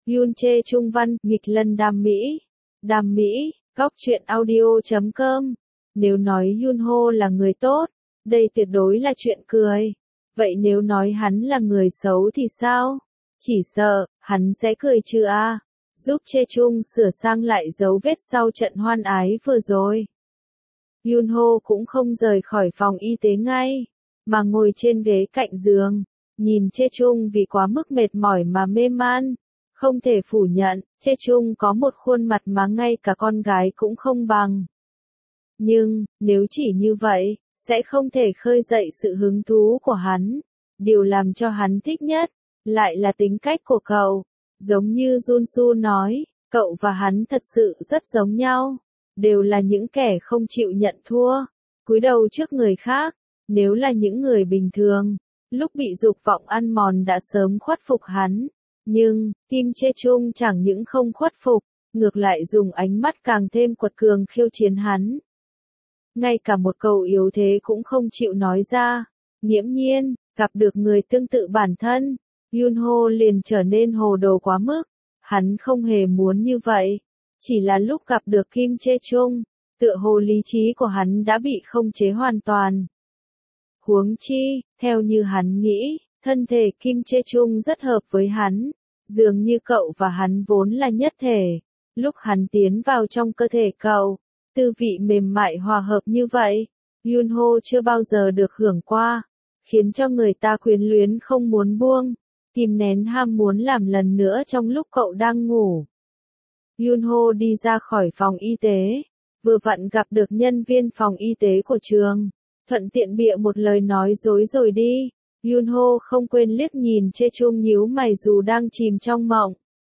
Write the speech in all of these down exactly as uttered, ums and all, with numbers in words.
Yoon Chae Chung văn, nghịch lân đam mỹ. Đam mỹ, góc truyện audio chấm com. Nếu nói Yoon Ho là người tốt, đây tuyệt đối là chuyện cười. Vậy nếu nói hắn là người xấu thì sao? Chỉ sợ, hắn sẽ cười chứ à? Giúp Chae Chung sửa sang lại dấu vết sau trận hoan ái vừa rồi. Yoon Ho cũng không rời khỏi phòng y tế ngay, mà ngồi trên ghế cạnh giường, nhìn Chae Chung vì quá mức mệt mỏi mà mê man. Không thể phủ nhận, Chae Chung có một khuôn mặt mà ngay cả con gái cũng không bằng. Nhưng, nếu chỉ như vậy, sẽ không thể khơi dậy sự hứng thú của hắn. Điều làm cho hắn thích nhất, lại là tính cách của cậu. Giống như Jun Soo nói, cậu và hắn thật sự rất giống nhau. Đều là những kẻ không chịu nhận thua, cúi đầu trước người khác. Nếu là những người bình thường, lúc bị dục vọng ăn mòn đã sớm khuất phục hắn. Nhưng, Kim Chae Chung chẳng những không khuất phục, ngược lại dùng ánh mắt càng thêm quật cường khiêu chiến hắn. Ngay cả một câu yếu thế cũng không chịu nói ra. Nghiễm nhiên, gặp được người tương tự bản thân, Yoon Ho liền trở nên hồ đồ quá mức. Hắn không hề muốn như vậy. Chỉ là lúc gặp được Kim Chae Chung, tựa hồ lý trí của hắn đã bị không chế hoàn toàn. Huống chi, theo như hắn nghĩ, thân thể Kim Chae Chung rất hợp với hắn. Dường như cậu và hắn vốn là nhất thể. Lúc hắn tiến vào trong cơ thể cậu, tư vị mềm mại hòa hợp như vậy, Yoon Ho chưa bao giờ được hưởng qua, khiến cho người ta quyến luyến không muốn buông, kìm nén ham muốn làm lần nữa trong lúc cậu đang ngủ. Yoon Ho đi ra khỏi phòng y tế, vừa vặn gặp được nhân viên phòng y tế của trường, thuận tiện bịa một lời nói dối rồi đi. Yoon Ho không quên liếc nhìn Chae Chung nhíu mày dù đang chìm trong mộng.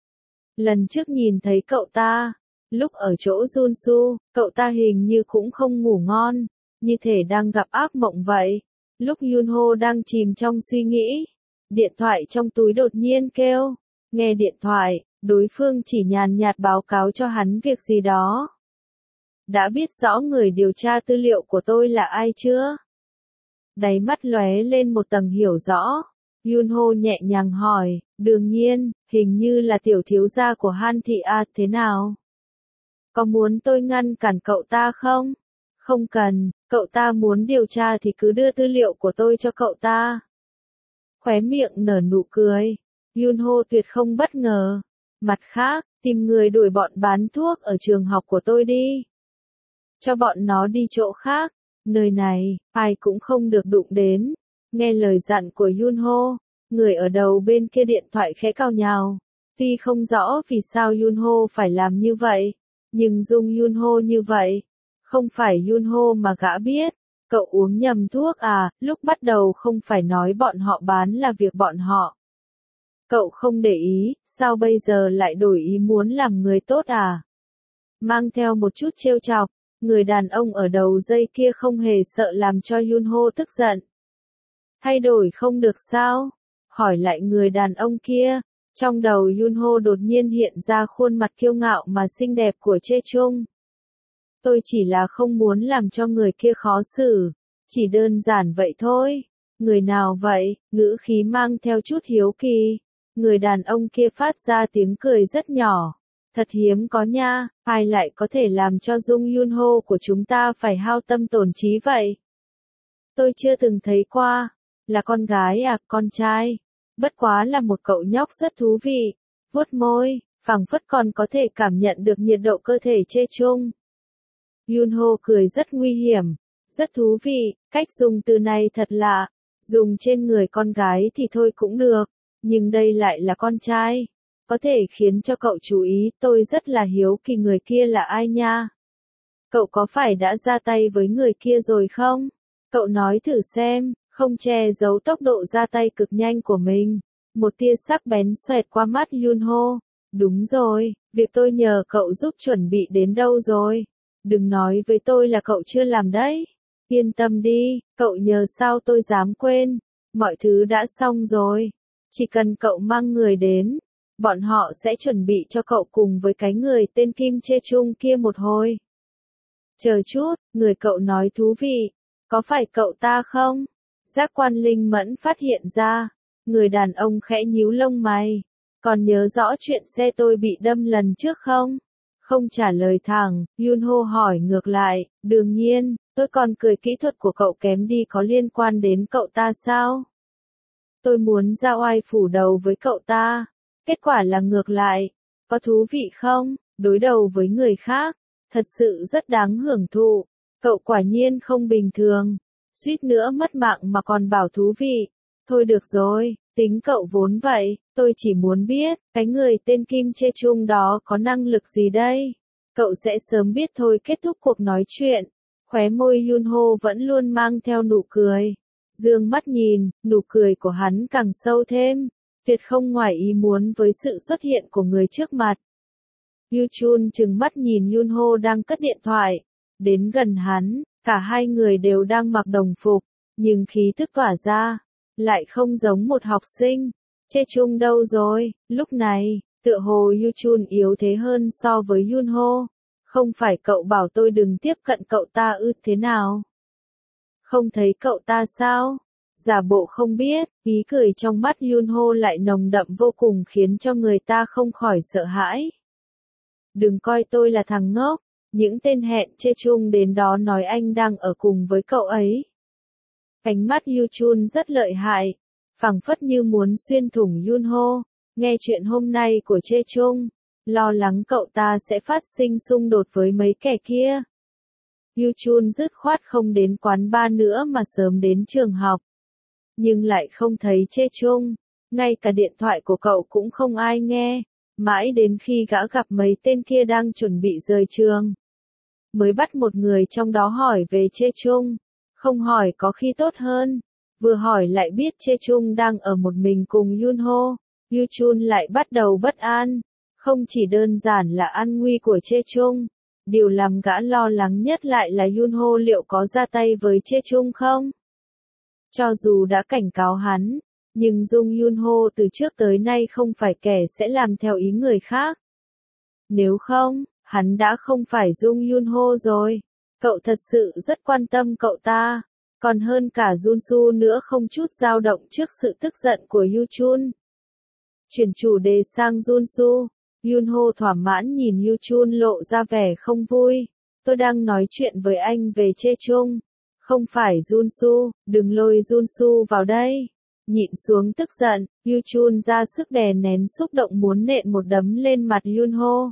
Lần trước nhìn thấy cậu ta, lúc ở chỗ Jun Soo, cậu ta hình như cũng không ngủ ngon, như thể đang gặp ác mộng vậy. Lúc Yoon Ho đang chìm trong suy nghĩ, điện thoại trong túi đột nhiên kêu. Nghe điện thoại, đối phương chỉ nhàn nhạt báo cáo cho hắn việc gì đó. Đã biết rõ người điều tra tư liệu của tôi là ai chưa? Đáy mắt lóe lên một tầng hiểu rõ. Yoon Ho nhẹ nhàng hỏi, đương nhiên, hình như là tiểu thiếu gia của Han Thị à, thế nào? Có muốn tôi ngăn cản cậu ta không? Không cần, cậu ta muốn điều tra thì cứ đưa tư liệu của tôi cho cậu ta. Khóe miệng nở nụ cười. Yoon Ho tuyệt không bất ngờ. Mặt khác, tìm người đuổi bọn bán thuốc ở trường học của tôi đi. Cho bọn nó đi chỗ khác. Nơi này, ai cũng không được đụng đến. Nghe lời dặn của Yoon Ho, người ở đầu bên kia điện thoại khẽ cau nhào. Tuy không rõ vì sao Yoon Ho phải làm như vậy, nhưng dung Yoon Ho như vậy, không phải Yoon Ho mà gã biết. Cậu uống nhầm thuốc à? Lúc bắt đầu không phải nói bọn họ bán là việc bọn họ. Cậu không để ý, sao bây giờ lại đổi ý muốn làm người tốt à? Mang theo một chút trêu chọc. Người đàn ông ở đầu dây kia không hề sợ làm cho Yoon Ho tức giận. Thay đổi không được sao? Hỏi lại người đàn ông kia. Trong đầu Yoon Ho đột nhiên hiện ra khuôn mặt kiêu ngạo mà xinh đẹp của Chae Chung. Tôi chỉ là không muốn làm cho người kia khó xử. Chỉ đơn giản vậy thôi. Người nào vậy? Ngữ khí mang theo chút hiếu kỳ. Người đàn ông kia phát ra tiếng cười rất nhỏ. Thật hiếm có nha, ai lại có thể làm cho Dung Yoon Ho của chúng ta phải hao tâm tổn trí vậy? Tôi chưa từng thấy qua. Là con gái à, con trai? Bất quá là một cậu nhóc rất thú vị. Vuốt môi, phảng phất còn có thể cảm nhận được nhiệt độ cơ thể Chae Chung. Yoon Ho cười rất nguy hiểm. Rất thú vị, cách dùng từ này thật lạ. Dùng trên người con gái thì thôi cũng được. Nhưng đây lại là con trai. Có thể khiến cho cậu chú ý, tôi rất là hiếu kỳ người kia là ai nha. Cậu có phải đã ra tay với người kia rồi không? Cậu nói thử xem, không che giấu tốc độ ra tay cực nhanh của mình. Một tia sắc bén xoẹt qua mắt Yoon Ho. Đúng rồi, việc tôi nhờ cậu giúp chuẩn bị đến đâu rồi? Đừng nói với tôi là cậu chưa làm đấy. Yên tâm đi, cậu nhờ sao tôi dám quên. Mọi thứ đã xong rồi. Chỉ cần cậu mang người đến. Bọn họ sẽ chuẩn bị cho cậu cùng với cái người tên Kim Chae Chung kia một hồi. Chờ chút, người cậu nói thú vị. Có phải cậu ta không? Giác quan linh mẫn phát hiện ra. Người đàn ông khẽ nhíu lông mày. Còn nhớ rõ chuyện xe tôi bị đâm lần trước không? Không trả lời thẳng, Yunho hỏi ngược lại, đương nhiên, tôi còn cười kỹ thuật của cậu kém đi có liên quan đến cậu ta sao? Tôi muốn ra oai phủ đầu với cậu ta. Kết quả là ngược lại. Có thú vị không? Đối đầu với người khác. Thật sự rất đáng hưởng thụ. Cậu quả nhiên không bình thường. Suýt nữa mất mạng mà còn bảo thú vị. Thôi được rồi, tính cậu vốn vậy. Tôi chỉ muốn biết, cái người tên Kim Chê Chung đó có năng lực gì đây? Cậu sẽ sớm biết thôi. Kết thúc cuộc nói chuyện. Khóe môi Yunho vẫn luôn mang theo nụ cười. Dương mắt nhìn, nụ cười của hắn càng sâu thêm. Tuyệt không ngoài ý muốn với sự xuất hiện của người trước mặt. Yuchun trừng mắt nhìn Yunho đang cất điện thoại. Đến gần hắn, cả hai người đều đang mặc đồng phục. Nhưng khí tức tỏa ra, lại không giống một học sinh. Chê Chung đâu rồi? Lúc này, tựa hồ Yuchun yếu thế hơn so với Yunho. Không phải cậu bảo tôi đừng tiếp cận cậu ta ư thế nào? Không thấy cậu ta sao? Giả bộ không biết, ý cười trong mắt Yunho lại nồng đậm vô cùng khiến cho người ta không khỏi sợ hãi. Đừng coi tôi là thằng ngốc, những tên hẹn Chê Chung đến đó nói anh đang ở cùng với cậu ấy. Ánh mắt Yuchun rất lợi hại, phảng phất như muốn xuyên thủng Yunho, nghe chuyện hôm nay của Chê Chung, lo lắng cậu ta sẽ phát sinh xung đột với mấy kẻ kia. Yuchun dứt khoát không đến quán bar nữa mà sớm đến trường học. Nhưng lại không thấy Chê Chung, ngay cả điện thoại của cậu cũng không ai nghe, mãi đến khi gã gặp mấy tên kia đang chuẩn bị rời trường. Mới bắt một người trong đó hỏi về Chê Chung, không hỏi có khi tốt hơn, vừa hỏi lại biết Chê Chung đang ở một mình cùng Yunho, Yuchun lại bắt đầu bất an, không chỉ đơn giản là an nguy của Chê Chung. Điều làm gã lo lắng nhất lại là Yunho liệu có ra tay với Chê Chung không? Cho dù đã cảnh cáo hắn, nhưng Dung Yunho từ trước tới nay không phải kẻ sẽ làm theo ý người khác. Nếu không, hắn đã không phải Dung Yunho rồi. Cậu thật sự rất quan tâm cậu ta, còn hơn cả Junsu nữa không chút dao động trước sự tức giận của Yuchun. Chuyển chủ đề sang Junsu. Yunho thỏa mãn nhìn Yuchun lộ ra vẻ không vui. Tôi đang nói chuyện với anh về Chê Chung. Không phải Junsu, đừng lôi Junsu vào đây. Nhịn xuống tức giận, Yuchun ra sức đè nén xúc động muốn nện một đấm lên mặt Yunho.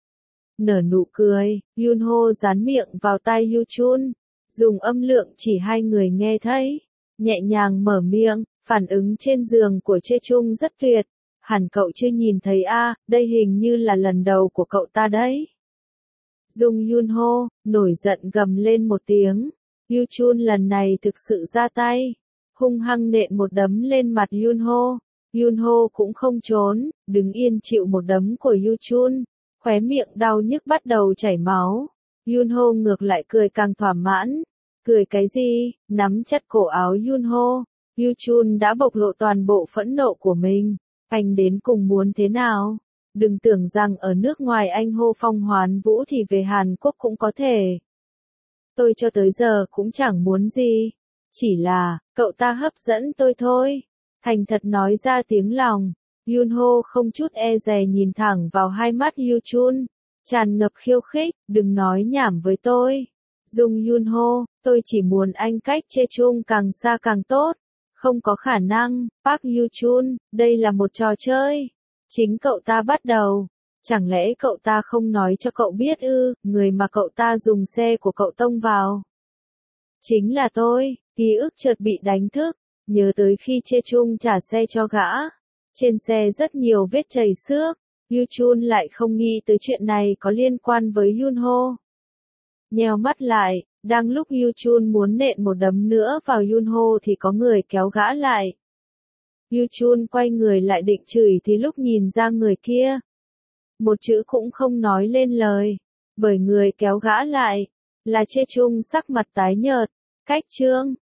Nở nụ cười, Yunho dán miệng vào tai Yuchun, dùng âm lượng chỉ hai người nghe thấy. Nhẹ nhàng mở miệng, phản ứng trên giường của Chê Chung rất tuyệt. Hẳn cậu chưa nhìn thấy a, à, đây hình như là lần đầu của cậu ta đấy. Dung Yunho, nổi giận gầm lên một tiếng. Yuchun lần này thực sự ra tay. Hung hăng nện một đấm lên mặt Yunho. Yunho cũng không trốn, đứng yên chịu một đấm của Yuchun. Khóe miệng đau nhức bắt đầu chảy máu. Yunho ngược lại cười càng thỏa mãn. Cười cái gì? Nắm chặt cổ áo Yunho. Yuchun đã bộc lộ toàn bộ phẫn nộ của mình. Anh đến cùng muốn thế nào? Đừng tưởng rằng ở nước ngoài anh hô phong hoán vũ thì về Hàn Quốc cũng có thể. Tôi cho tới giờ cũng chẳng muốn gì. Chỉ là, cậu ta hấp dẫn tôi thôi. Thành thật nói ra tiếng lòng. Yunho không chút e dè nhìn thẳng vào hai mắt Yuchun. Tràn ngập khiêu khích, đừng nói nhảm với tôi. Dung Yunho, tôi chỉ muốn anh cách Chê Chung càng xa càng tốt. Không có khả năng, Park Yuchun, đây là một trò chơi. Chính cậu ta bắt đầu. Chẳng lẽ cậu ta không nói cho cậu biết ư, người mà cậu ta dùng xe của cậu tông vào. Chính là tôi, ký ức chợt bị đánh thức, nhớ tới khi Chê Chung trả xe cho gã. Trên xe rất nhiều vết chảy xước, Yuchun lại không nghĩ tới chuyện này có liên quan với Yunho. Nheo mắt lại, đang lúc Yuchun muốn nện một đấm nữa vào Yunho thì có người kéo gã lại. Yuchun quay người lại định chửi thì lúc nhìn ra người kia. Một chữ cũng không nói lên lời, bởi người kéo gã lại, là Chê Chung sắc mặt tái nhợt, cách chương.